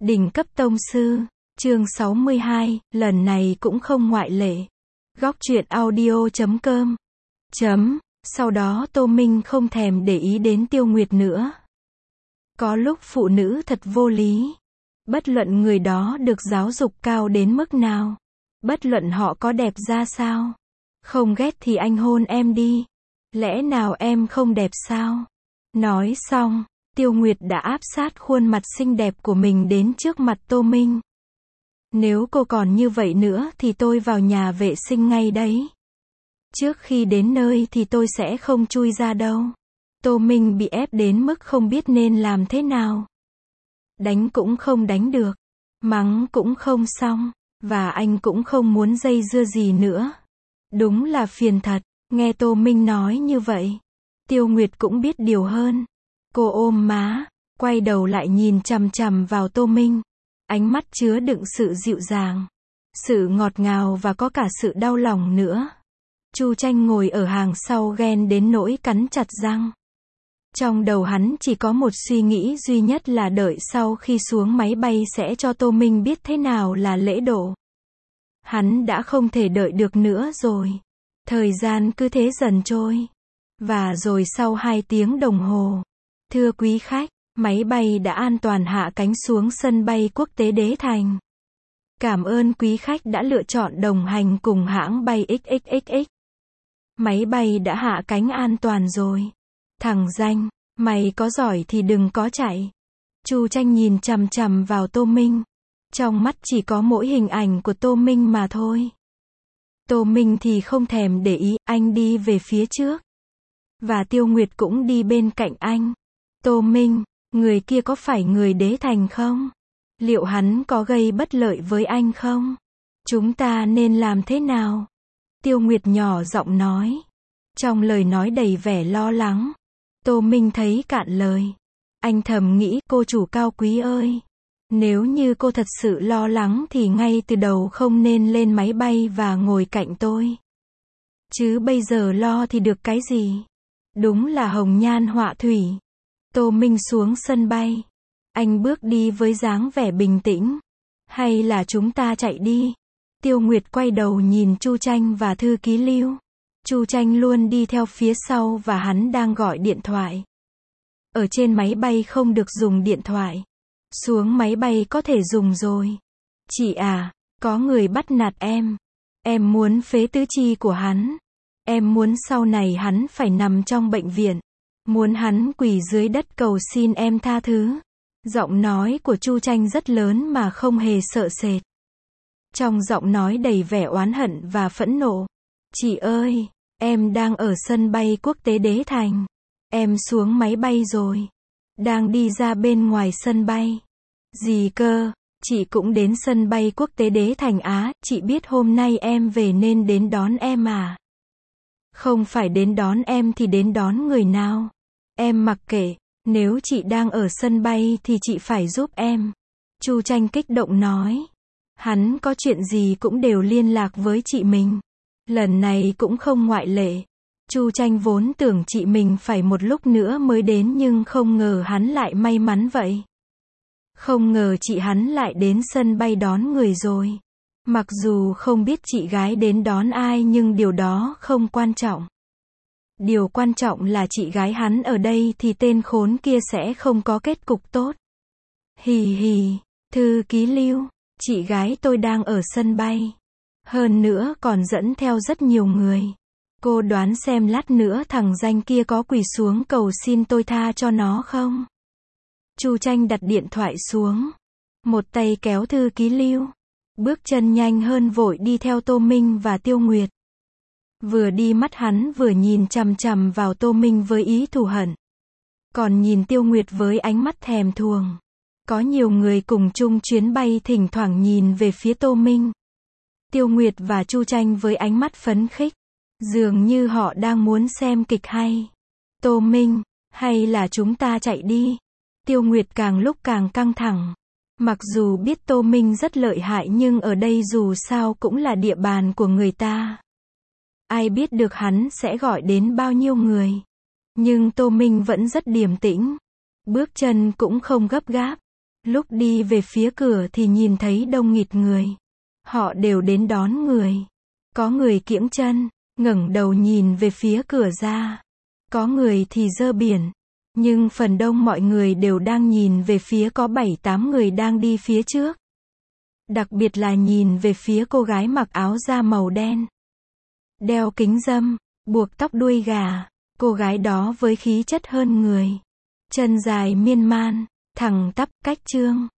Đỉnh cấp tông sư, chương 62, lần này cũng không ngoại lệ. Góc truyện audio.com. Sau đó Tô Minh không thèm để ý đến Tiêu Nguyệt nữa. Có lúc phụ nữ thật vô lý. Bất luận người đó được giáo dục cao đến mức nào. Bất luận họ có đẹp ra sao. Không ghét thì anh hôn em đi. Lẽ nào em không đẹp sao? Nói xong, Tiêu Nguyệt đã áp sát khuôn mặt xinh đẹp của mình đến trước mặt Tô Minh. Nếu cô còn như vậy nữa thì tôi vào nhà vệ sinh ngay đấy. Trước khi đến nơi thì tôi sẽ không chui ra đâu. Tô Minh bị ép đến mức không biết nên làm thế nào. Đánh cũng không đánh được. Mắng cũng không xong. Và anh cũng không muốn dây dưa gì nữa. Đúng là phiền thật. Nghe Tô Minh nói như vậy, Tiêu Nguyệt cũng biết điều hơn. Cô ôm má, quay đầu lại nhìn chằm chằm vào Tô Minh. Ánh mắt chứa đựng sự dịu dàng, sự ngọt ngào và có cả sự đau lòng nữa. Chu Tranh ngồi ở hàng sau ghen đến nỗi cắn chặt răng. Trong đầu hắn chỉ có một suy nghĩ duy nhất là đợi sau khi xuống máy bay sẽ cho Tô Minh biết thế nào là lễ độ. Hắn đã không thể đợi được nữa rồi. Thời gian cứ thế dần trôi. Và rồi sau 2 tiếng đồng hồ, thưa quý khách, máy bay đã an toàn hạ cánh xuống sân bay quốc tế Đế Thành. Cảm ơn quý khách đã lựa chọn đồng hành cùng hãng bay XXXX. Máy bay đã hạ cánh an toàn rồi. Thằng danh, mày có giỏi thì đừng có chạy. Chu Tranh nhìn chằm chằm vào Tô Minh. Trong mắt chỉ có mỗi hình ảnh của Tô Minh mà thôi. Tô Minh thì không thèm để ý, anh đi về phía trước. Và Tiêu Nguyệt cũng đi bên cạnh anh. Tô Minh, người kia có phải người Đế Thành không? Liệu hắn có gây bất lợi với anh không? Chúng ta nên làm thế nào? Tiêu Nguyệt nhỏ giọng nói. Trong lời nói đầy vẻ lo lắng. Tô Minh thấy cạn lời. Anh thầm nghĩ, cô chủ cao quý ơi. Nếu như cô thật sự lo lắng thì ngay từ đầu không nên lên máy bay và ngồi cạnh tôi. Chứ bây giờ lo thì được cái gì? Đúng là hồng nhan họa thủy. Tô Minh xuống sân bay. Anh bước đi với dáng vẻ bình tĩnh. Hay là chúng ta chạy đi? Tiêu Nguyệt quay đầu nhìn Chu Tranh và thư ký Lưu. Chu Tranh luôn đi theo phía sau và hắn đang gọi điện thoại. Ở trên máy bay không được dùng điện thoại. Xuống máy bay có thể dùng rồi. Chị à, có người bắt nạt em. Em muốn phế tứ chi của hắn. Em muốn sau này hắn phải nằm trong bệnh viện. Muốn hắn quỳ dưới đất cầu xin em tha thứ. Giọng nói của Chu Tranh rất lớn mà không hề sợ sệt. Trong giọng nói đầy vẻ oán hận và phẫn nộ. Chị ơi, em đang ở sân bay quốc tế Đế Thành. Em xuống máy bay rồi. Đang đi ra bên ngoài sân bay. Gì cơ, chị cũng đến sân bay quốc tế Đế Thành á, chị biết hôm nay em về nên đến đón em à? Không phải đến đón em thì đến đón người nào? Em mặc kệ, nếu chị đang ở sân bay thì chị phải giúp em. Chu Tranh kích động nói. Hắn có chuyện gì cũng đều liên lạc với chị mình. Lần này cũng không ngoại lệ. Chu Tranh vốn tưởng chị mình phải một lúc nữa mới đến nhưng không ngờ hắn lại may mắn vậy. Không ngờ chị hắn lại đến sân bay đón người rồi. Mặc dù không biết chị gái đến đón ai nhưng điều đó không quan trọng. Điều quan trọng là chị gái hắn ở đây thì tên khốn kia sẽ không có kết cục tốt. Hì hì, thư ký Lưu, chị gái tôi đang ở sân bay. Hơn nữa còn dẫn theo rất nhiều người. Cô đoán xem lát nữa thằng danh kia có quỳ xuống cầu xin tôi tha cho nó không? Chu Tranh đặt điện thoại xuống. Một tay kéo thư ký Lưu. Bước chân nhanh hơn vội đi theo Tô Minh và Tiêu Nguyệt. Vừa đi mắt hắn vừa nhìn chằm chằm vào Tô Minh với ý thù hận. Còn nhìn Tiêu Nguyệt với ánh mắt thèm thuồng. Có nhiều người cùng chung chuyến bay thỉnh thoảng nhìn về phía Tô Minh. Tiêu Nguyệt và Chu Tranh với ánh mắt phấn khích. Dường như họ đang muốn xem kịch hay. Tô Minh, hay là chúng ta chạy đi? Tiêu Nguyệt càng lúc càng căng thẳng. Mặc dù biết Tô Minh rất lợi hại nhưng ở đây dù sao cũng là địa bàn của người ta. Ai biết được hắn sẽ gọi đến bao nhiêu người. Nhưng Tô Minh vẫn rất điềm tĩnh. Bước chân cũng không gấp gáp. Lúc đi về phía cửa thì nhìn thấy đông nghịt người. Họ đều đến đón người. Có người kiễng chân, ngẩng đầu nhìn về phía cửa ra. Có người thì giơ biển. Nhưng phần đông mọi người đều đang nhìn về phía có 7-8 người đang đi phía trước. Đặc biệt là nhìn về phía cô gái mặc áo da màu đen. Đeo kính râm, buộc tóc đuôi gà. Cô gái đó với khí chất hơn người. Chân dài miên man, thẳng tắp cách trương.